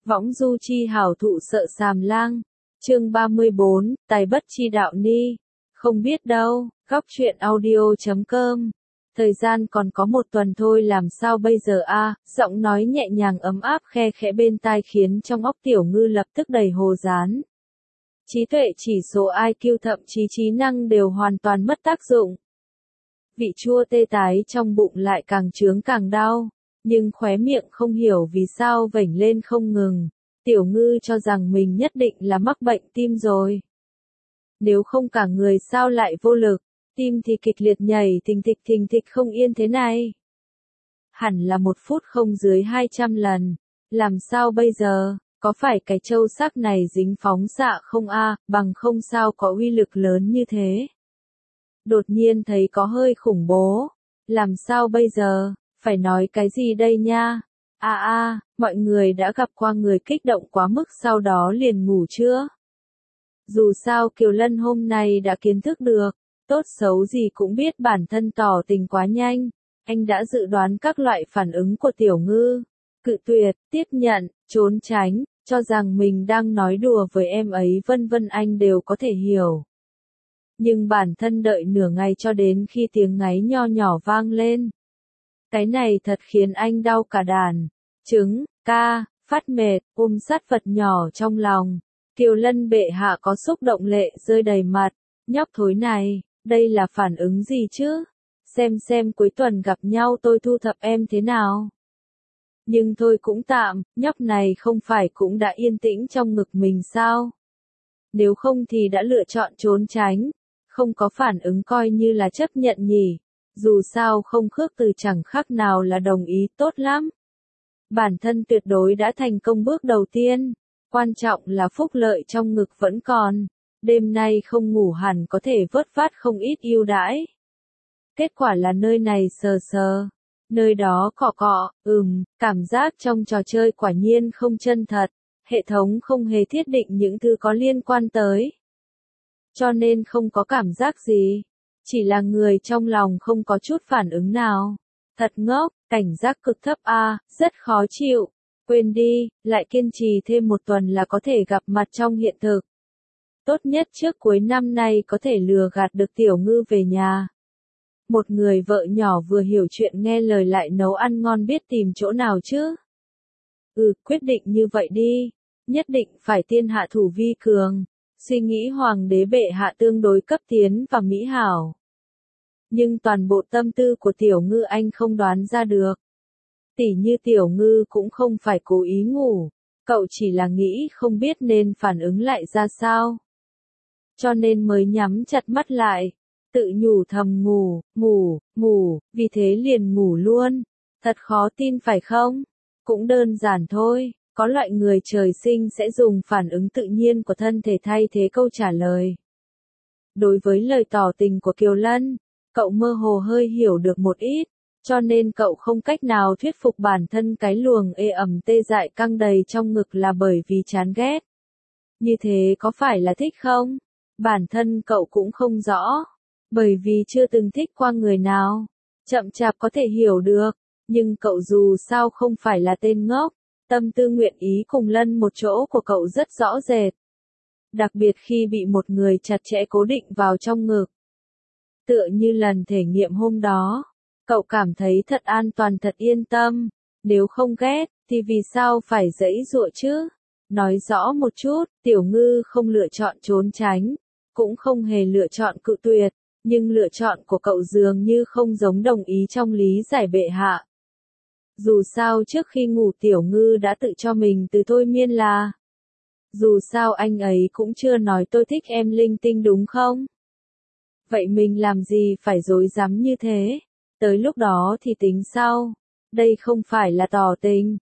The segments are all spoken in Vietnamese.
Võng du chi hảo thụ sợ sàm lang. Chương 34, tài bất chi đạo ni. Không biết đâu, góc truyện audio.com. Thời gian còn có một tuần thôi làm sao bây giờ a? Giọng nói nhẹ nhàng ấm áp khe khẽ bên tai khiến trong óc Tiểu Ngư lập tức đầy hồ dán. Trí tuệ chỉ số IQ thậm chí trí năng đều hoàn toàn mất tác dụng. Vị chua tê tái trong bụng lại càng chướng càng đau, nhưng khóe miệng không hiểu vì sao vểnh lên không ngừng. Tiểu Ngư cho rằng mình nhất định là mắc bệnh tim rồi. Nếu không cả người sao lại vô lực, tim thì kịch liệt nhảy thình thịch không yên thế này. Hẳn là 1 phút không dưới 200 lần. Làm sao bây giờ, có phải cái châu sắc này dính phóng xạ không a? Bằng không sao có uy lực lớn như thế. Đột nhiên thấy có hơi khủng bố. Làm sao bây giờ, phải nói cái gì đây nha? Mọi người đã gặp qua người kích động quá mức sau đó liền ngủ chưa? Dù sao Kiều Lân hôm nay đã kiến thức được, tốt xấu gì cũng biết bản thân tỏ tình quá nhanh. Anh đã dự đoán các loại phản ứng của Tiểu Ngư. Cự tuyệt, tiếp nhận, trốn tránh, cho rằng mình đang nói đùa với em ấy vân vân anh đều có thể hiểu. Nhưng bản thân đợi nửa ngày cho đến khi tiếng ngáy nho nhỏ vang lên. Cái này thật khiến anh đau cả đàn. Trứng, ca, phát mệt, ôm sát vật nhỏ trong lòng. Kiều Lân bệ hạ có xúc động lệ rơi đầy mặt. Nhóc thối này, đây là phản ứng gì chứ? Xem cuối tuần gặp nhau tôi thu thập em thế nào? Nhưng thôi cũng tạm, nhóc này không phải cũng đã yên tĩnh trong ngực mình sao? Nếu không thì đã lựa chọn trốn tránh. Không có phản ứng coi như là chấp nhận nhỉ. Dù sao không khước từ chẳng khác nào là đồng ý tốt lắm. Bản thân tuyệt đối đã thành công bước đầu tiên. Quan trọng là phúc lợi trong ngực vẫn còn. Đêm nay không ngủ hẳn có thể vớt vát không ít ưu đãi. Kết quả là nơi này sờ sờ. Nơi đó cọ cọ, cảm giác trong trò chơi quả nhiên không chân thật. Hệ thống không hề thiết định những thứ có liên quan tới. Cho nên không có cảm giác gì. Chỉ là người trong lòng không có chút phản ứng nào. Thật ngốc, cảnh giác cực thấp rất khó chịu. Quên đi, lại kiên trì thêm 1 tuần là có thể gặp mặt trong hiện thực. Tốt nhất trước cuối năm nay có thể lừa gạt được Tiểu Ngư về nhà. Một người vợ nhỏ vừa hiểu chuyện nghe lời lại nấu ăn ngon biết tìm chỗ nào chứ. Quyết định như vậy đi. Nhất định phải tiên hạ thủ vi cường. Suy nghĩ hoàng đế bệ hạ tương đối cấp tiến và mỹ hảo. Nhưng toàn bộ tâm tư của Tiểu Ngư anh không đoán ra được. Tỉ như Tiểu Ngư cũng không phải cố ý ngủ. Cậu chỉ là nghĩ không biết nên phản ứng lại ra sao. Cho nên mới nhắm chặt mắt lại. Tự nhủ thầm ngủ, vì thế liền ngủ luôn. Thật khó tin phải không? Cũng đơn giản thôi, có loại người trời sinh sẽ dùng phản ứng tự nhiên của thân thể thay thế câu trả lời. Đối với lời tỏ tình của Kiều Lân, cậu mơ hồ hơi hiểu được một ít, cho nên cậu không cách nào thuyết phục bản thân cái luồng ê ẩm tê dại căng đầy trong ngực là bởi vì chán ghét. Như thế có phải là thích không? Bản thân cậu cũng không rõ. Bởi vì chưa từng thích qua người nào. Chậm chạp có thể hiểu được. Nhưng cậu dù sao không phải là tên ngốc. Tâm tư nguyện ý cùng Lân một chỗ của cậu rất rõ rệt. Đặc biệt khi bị một người chặt chẽ cố định vào trong ngực. Tựa như lần thể nghiệm hôm đó. Cậu cảm thấy thật an toàn thật yên tâm. Nếu không ghét, thì vì sao phải giãy giụa chứ? Nói rõ một chút, Tiểu Ngư không lựa chọn trốn tránh. Cũng không hề lựa chọn cự tuyệt. Nhưng lựa chọn của cậu dường như không giống đồng ý trong lý giải bệ hạ. Dù sao trước khi ngủ Tiểu Ngư đã tự cho mình từ thôi miên là. Dù sao anh ấy cũng chưa nói tôi thích em linh tinh đúng không? Vậy mình làm gì phải dối rắm như thế? Tới lúc đó thì tính sau. Đây không phải là tỏ tình.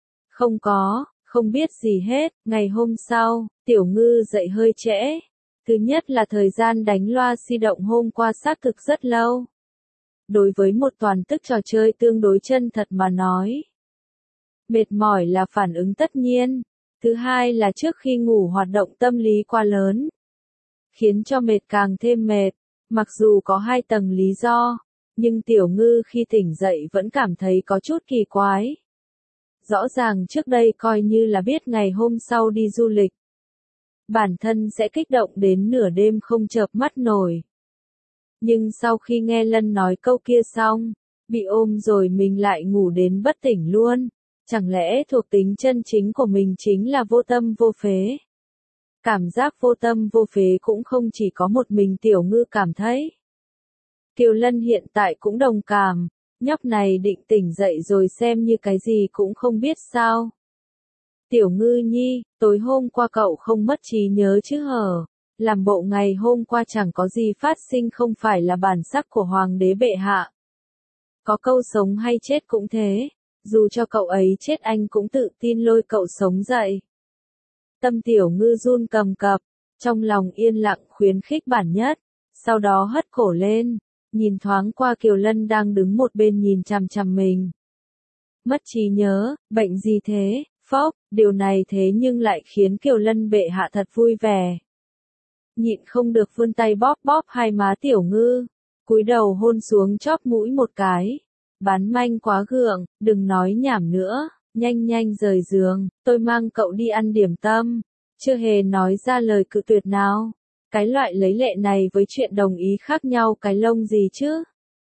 Không biết gì hết. Ngày hôm sau, Tiểu Ngư dậy hơi trễ. Thứ nhất là thời gian đánh loa di động hôm qua xác thực rất lâu. Đối với một toàn tức trò chơi tương đối chân thật mà nói. Mệt mỏi là phản ứng tất nhiên. Thứ hai là trước khi ngủ hoạt động tâm lý quá lớn. Khiến cho mệt càng thêm mệt. Mặc dù có 2 tầng lý do. Nhưng Tiểu Ngư khi tỉnh dậy vẫn cảm thấy có chút kỳ quái. Rõ ràng trước đây coi như là biết ngày hôm sau đi du lịch. Bản thân sẽ kích động đến nửa đêm không chợp mắt nổi. Nhưng sau khi nghe Lân nói câu kia xong, bị ôm rồi mình lại ngủ đến bất tỉnh luôn. Chẳng lẽ thuộc tính chân chính của mình chính là vô tâm vô phế? Cảm giác vô tâm vô phế cũng không chỉ có một mình Tiểu Ngư cảm thấy. Kiều Lân hiện tại cũng đồng cảm, nhóc này định tỉnh dậy rồi xem như cái gì cũng không biết sao. Tiểu Ngư nhi, tối hôm qua cậu không mất trí nhớ chứ hở? Làm bộ ngày hôm qua chẳng có gì phát sinh không phải là bản sắc của Hoàng đế bệ hạ. Có câu sống hay chết cũng thế, dù cho cậu ấy chết anh cũng tự tin lôi cậu sống dậy. Tâm Tiểu Ngư run cầm cập, trong lòng yên lặng khuyến khích bản nhất, sau đó hất cổ lên, nhìn thoáng qua Kiều Lân đang đứng một bên nhìn chằm chằm mình. Mất trí nhớ, bệnh gì thế, phốc, điều này thế nhưng lại khiến Kiều Lân bệ hạ thật vui vẻ. Nhịn không được vươn tay bóp bóp hai má Tiểu Ngư, cúi đầu hôn xuống chóp mũi một cái. Bán manh quá gượng, đừng nói nhảm nữa, nhanh nhanh rời giường, tôi mang cậu đi ăn điểm tâm. Chưa hề nói ra lời cự tuyệt nào. Cái loại lấy lệ này với chuyện đồng ý khác nhau cái lông gì chứ?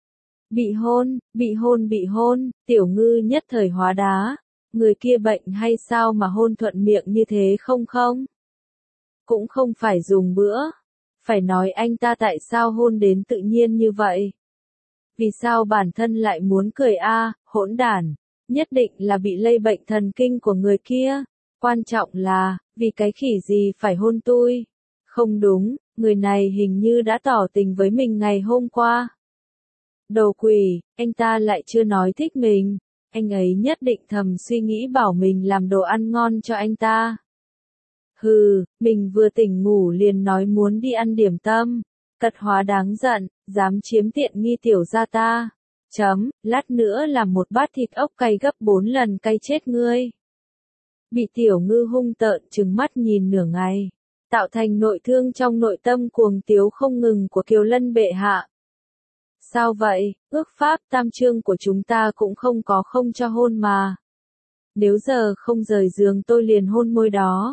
Bị hôn, Tiểu Ngư nhất thời hóa đá. Người kia bệnh hay sao mà hôn thuận miệng như thế không? Cũng không phải dùng bữa. Phải nói anh ta tại sao hôn đến tự nhiên như vậy? Vì sao bản thân lại muốn cười hỗn đản, nhất định là bị lây bệnh thần kinh của người kia. Quan trọng là, vì cái khỉ gì phải hôn tôi? Không đúng, người này hình như đã tỏ tình với mình ngày hôm qua. Đồ quỷ, anh ta lại chưa nói thích mình. Anh ấy nhất định thầm suy nghĩ bảo mình làm đồ ăn ngon cho anh ta. Hừ, mình vừa tỉnh ngủ liền nói muốn đi ăn điểm tâm. Cật hóa đáng giận, dám chiếm tiện nghi tiểu gia ta. Lát nữa làm một bát thịt ốc cay gấp 4 lần cay chết ngươi. Bị Tiểu Ngư hung tợn trừng mắt nhìn nửa ngày, tạo thành nội thương trong nội tâm cuồng tiếu không ngừng của Kiều Lân bệ hạ. Sao vậy, ước pháp tam chương của chúng ta cũng không có không cho hôn mà. Nếu giờ không rời giường tôi liền hôn môi đó.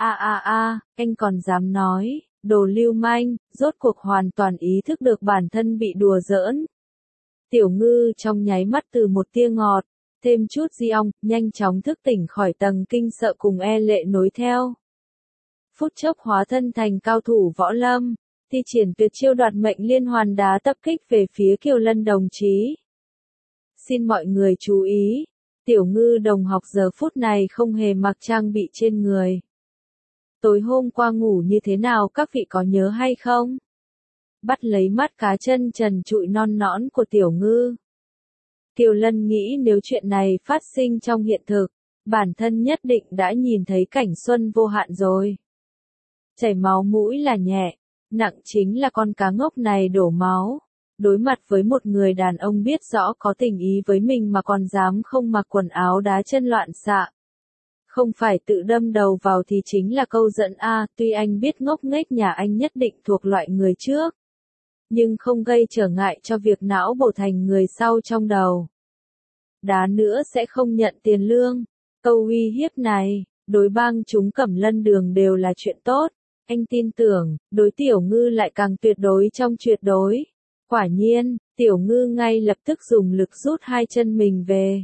Anh còn dám nói, đồ lưu manh, rốt cuộc hoàn toàn ý thức được bản thân bị đùa giỡn. Tiểu Ngư trong nháy mắt từ một tia ngọt, thêm chút di ong, nhanh chóng thức tỉnh khỏi tầng kinh sợ cùng e lệ nối theo. Phút chốc hóa thân thành cao thủ võ lâm, thi triển tuyệt chiêu đoạt mệnh liên hoàn đá tập kích về phía Kiều Lân đồng chí. Xin mọi người chú ý, Tiểu Ngư đồng học giờ phút này không hề mặc trang bị trên người. Tối hôm qua ngủ như thế nào các vị có nhớ hay không? Bắt lấy mắt cá chân trần trụi non nõn của Tiểu Ngư. Kiều Lân nghĩ nếu chuyện này phát sinh trong hiện thực, bản thân nhất định đã nhìn thấy cảnh xuân vô hạn rồi. Chảy máu mũi là nhẹ, nặng chính là con cá ngốc này đổ máu. Đối mặt với một người đàn ông biết rõ có tình ý với mình mà còn dám không mặc quần áo đá chân loạn xạ. Không phải tự đâm đầu vào thì chính là câu giận tuy anh biết ngốc nghếch nhà anh nhất định thuộc loại người trước. Nhưng không gây trở ngại cho việc não bổ thành người sau trong đầu. Đá nữa sẽ không nhận tiền lương. Câu uy hiếp này, đối bang chúng Cẩm Lân Đường đều là chuyện tốt. Anh tin tưởng, đối Tiểu Ngư lại càng tuyệt đối trong tuyệt đối. Quả nhiên, Tiểu Ngư ngay lập tức dùng lực rút hai chân mình về.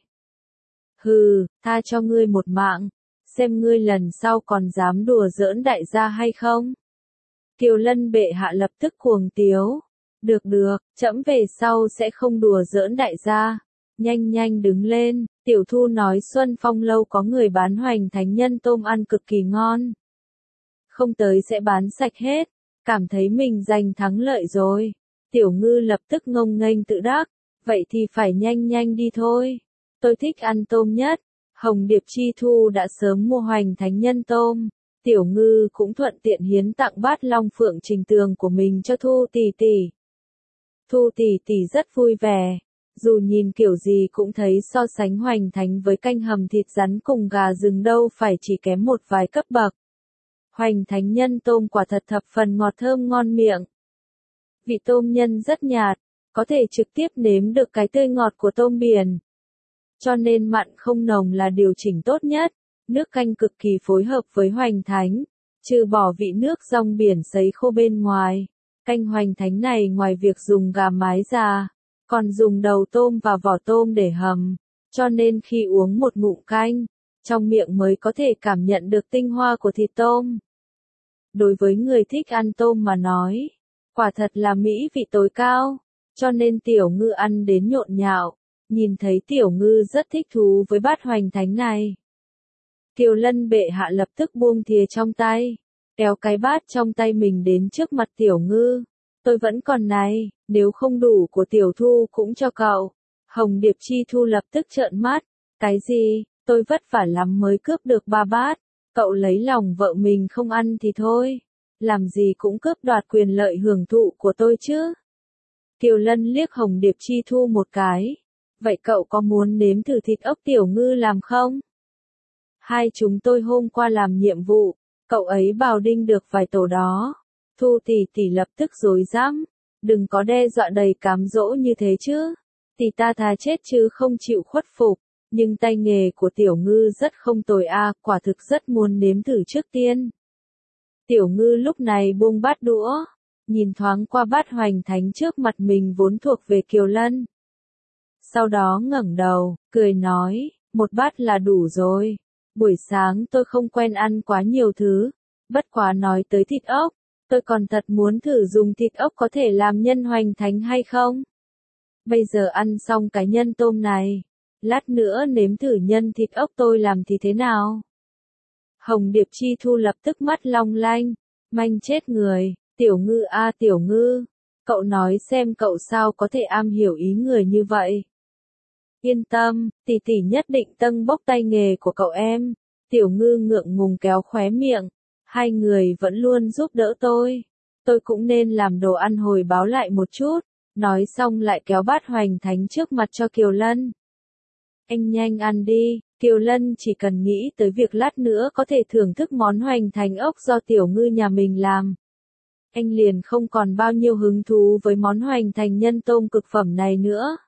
Hừ, tha cho ngươi một mạng. Xem ngươi lần sau còn dám đùa giỡn đại gia hay không? Kiều Lân bệ hạ lập tức cuồng tiếu. Được, trẫm về sau sẽ không đùa giỡn đại gia. Nhanh đứng lên, Tiểu Thu nói Xuân Phong lâu có người bán Hoành Thánh Nhân tôm ăn cực kỳ ngon. Không tới sẽ bán sạch hết, cảm thấy mình giành thắng lợi rồi. Tiểu Ngư lập tức ngông nghênh tự đắc, vậy thì phải nhanh đi thôi. Tôi thích ăn tôm nhất. Hồng Điệp Chi Thu đã sớm mua Hoành Thánh Nhân tôm. Tiểu Ngư cũng thuận tiện hiến tặng bát long phượng trình tường của mình cho Thu tỷ tỷ. Thu tỷ tỷ rất vui vẻ. Dù nhìn kiểu gì cũng thấy so sánh Hoành Thánh với canh hầm thịt rắn cùng gà rừng đâu phải chỉ kém một vài cấp bậc. Hoành Thánh Nhân tôm quả thật thập phần ngọt thơm ngon miệng. Vị tôm nhân rất nhạt, có thể trực tiếp nếm được cái tươi ngọt của tôm biển. cho nên mặn không nồng là điều chỉnh tốt nhất. Nước canh cực kỳ phối hợp với hoành thánh, trừ bỏ vị nước rong biển sấy khô bên ngoài. Canh hoành thánh này ngoài việc dùng gà mái già, còn dùng đầu tôm và vỏ tôm để hầm, cho nên khi uống một ngụm canh, trong miệng mới có thể cảm nhận được tinh hoa của thịt tôm. Đối với người thích ăn tôm mà nói, quả thật là mỹ vị tối cao, cho nên Tiểu Ngư ăn đến nhộn nhạo, nhìn thấy Tiểu Ngư rất thích thú với bát hoành thánh này. Kiều Lân bệ hạ lập tức buông thìa trong tay, kéo cái bát trong tay mình đến trước mặt Tiểu Ngư. Tôi vẫn còn này, nếu không đủ của Tiểu Thu cũng cho cậu. Hồng Điệp Chi Thu lập tức trợn mắt. Cái gì, tôi vất vả lắm mới cướp được 3 bát. Cậu lấy lòng vợ mình không ăn thì thôi. Làm gì cũng cướp đoạt quyền lợi hưởng thụ của tôi chứ. Kiều Lân liếc Hồng Điệp Chi Thu một cái. Vậy cậu có muốn nếm thử thịt ốc Tiểu Ngư làm không? Hai chúng tôi hôm qua làm nhiệm vụ, cậu ấy bào đinh được vài tổ đó. Thu tỷ tỷ lập tức rối rắm, đừng có đe dọa đầy cám dỗ như thế chứ. Tỷ ta thà chết chứ không chịu khuất phục, nhưng tay nghề của Tiểu Ngư rất không tồi a, quả thực rất muốn nếm thử trước tiên. Tiểu Ngư lúc này buông bát đũa, nhìn thoáng qua bát hoành thánh trước mặt mình vốn thuộc về Kiều Lân. Sau đó ngẩng đầu, cười nói, một bát là đủ rồi. Buổi sáng tôi không quen ăn quá nhiều thứ, bất quá nói tới thịt ốc, tôi còn thật muốn thử dùng thịt ốc có thể làm nhân hoành thánh hay không. Bây giờ ăn xong cái nhân tôm này, lát nữa nếm thử nhân thịt ốc tôi làm thì thế nào? Hồng Điệp Chi Thu lập tức mắt long lanh, manh chết người, Tiểu Ngư a Tiểu Ngư, cậu nói xem cậu sao có thể am hiểu ý người như vậy. Yên tâm, tỷ tỷ nhất định tâng bốc tay nghề của cậu em. Tiểu Ngư ngượng ngùng kéo khóe miệng. Hai người vẫn luôn giúp đỡ tôi. Tôi cũng nên làm đồ ăn hồi báo lại một chút. Nói xong lại kéo bát hoành thánh trước mặt cho Kiều Lân. Anh nhanh ăn đi. Kiều Lân chỉ cần nghĩ tới việc lát nữa có thể thưởng thức món hoành thánh ốc do Tiểu Ngư nhà mình làm. Anh liền không còn bao nhiêu hứng thú với món hoành thánh nhân tôm cực phẩm này nữa.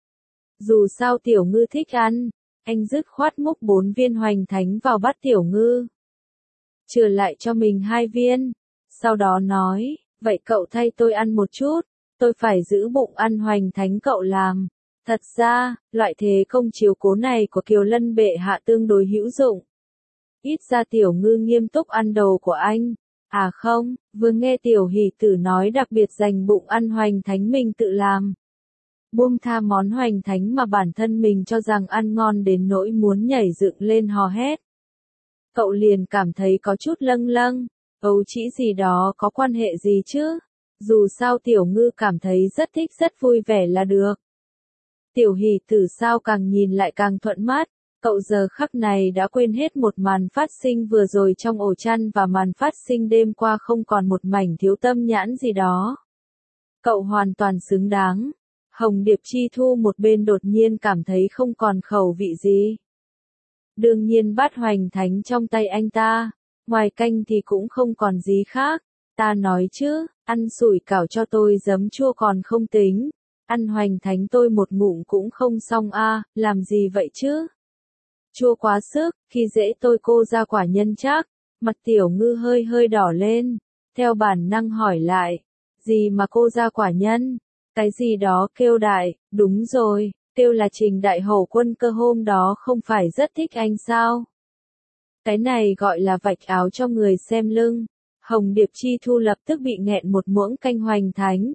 Dù sao Tiểu Ngư thích ăn, anh dứt khoát múc 4 viên hoành thánh vào bát Tiểu Ngư. Chừa lại cho mình 2 viên. Sau đó nói, vậy cậu thay tôi ăn một chút, tôi phải giữ bụng ăn hoành thánh cậu làm. Thật ra, loại thế công chiếu cố này của Kiều Lân bệ hạ tương đối hữu dụng. Ít ra Tiểu Ngư nghiêm túc ăn đồ của anh. À không, vừa nghe Tiểu Hỷ Tử nói đặc biệt dành bụng ăn hoành thánh mình tự làm. Buông tha món hoành thánh mà bản thân mình cho rằng ăn ngon đến nỗi muốn nhảy dựng lên hò hét. Cậu liền cảm thấy có chút lâng lâng, ấu trĩ gì đó có quan hệ gì chứ? Dù sao Tiểu Ngư cảm thấy rất thích rất vui vẻ là được. Tiểu Hỷ Tử sao càng nhìn lại càng thuận mắt, cậu giờ khắc này đã quên hết một màn phát sinh vừa rồi trong ổ chăn và màn phát sinh đêm qua không còn một mảnh thiếu tâm nhãn gì đó. Cậu hoàn toàn xứng đáng. Hồng Điệp Chi Thu một bên đột nhiên cảm thấy không còn khẩu vị gì. Đương nhiên bát hoành thánh trong tay anh ta, ngoài canh thì cũng không còn gì khác. Ta nói chứ, ăn sủi cảo cho tôi giấm chua còn không tính. Ăn hoành thánh tôi một ngụm cũng không xong a, làm gì vậy chứ? Chua quá sức, khi dễ tôi cô ra quả nhân chắc. Mặt Tiểu Ngư hơi hơi đỏ lên, theo bản năng hỏi lại. Gì mà cô ra quả nhân? Cái gì đó kêu đại, đúng rồi, kêu là Trình Đại Hầu Quân Cơ hôm đó không phải rất thích anh sao? Cái này gọi là vạch áo cho người xem lưng. Hồng Điệp Chi Thu lập tức bị nghẹn một muỗng canh hoành thánh.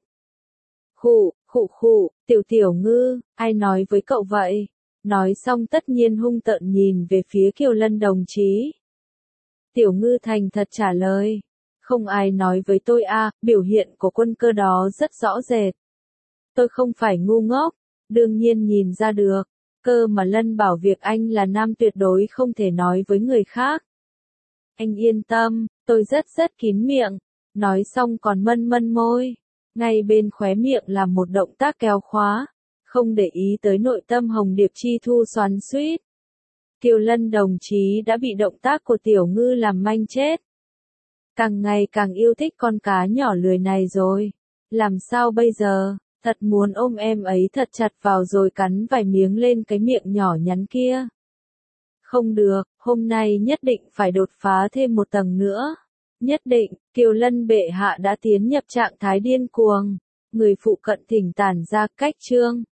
Khụ, Tiểu Ngư, ai nói với cậu vậy? Nói xong tất nhiên hung tợn nhìn về phía Kiều Lân đồng chí. Tiểu Ngư thành thật trả lời. Không ai nói với tôi a, biểu hiện của Quân Cơ đó rất rõ rệt. Tôi không phải ngu ngốc, đương nhiên nhìn ra được, cơ mà Lân bảo việc anh là nam tuyệt đối không thể nói với người khác. Anh yên tâm, tôi rất kín miệng, nói xong còn mân môi, ngay bên khóe miệng làm một động tác kéo khóa, không để ý tới nội tâm Hồng Điệp Chi Thu xoắn xuýt. Kiều Lân đồng chí đã bị động tác của Tiểu Ngư làm manh chết. Càng ngày càng yêu thích con cá nhỏ lười này rồi, làm sao bây giờ? Thật muốn ôm em ấy thật chặt vào rồi cắn vài miếng lên cái miệng nhỏ nhắn kia. Không được, hôm nay nhất định phải đột phá thêm một tầng nữa. Nhất định, Kiều Lân bệ hạ đã tiến nhập trạng thái điên cuồng. Người phụ cận thỉnh tản ra cách chương.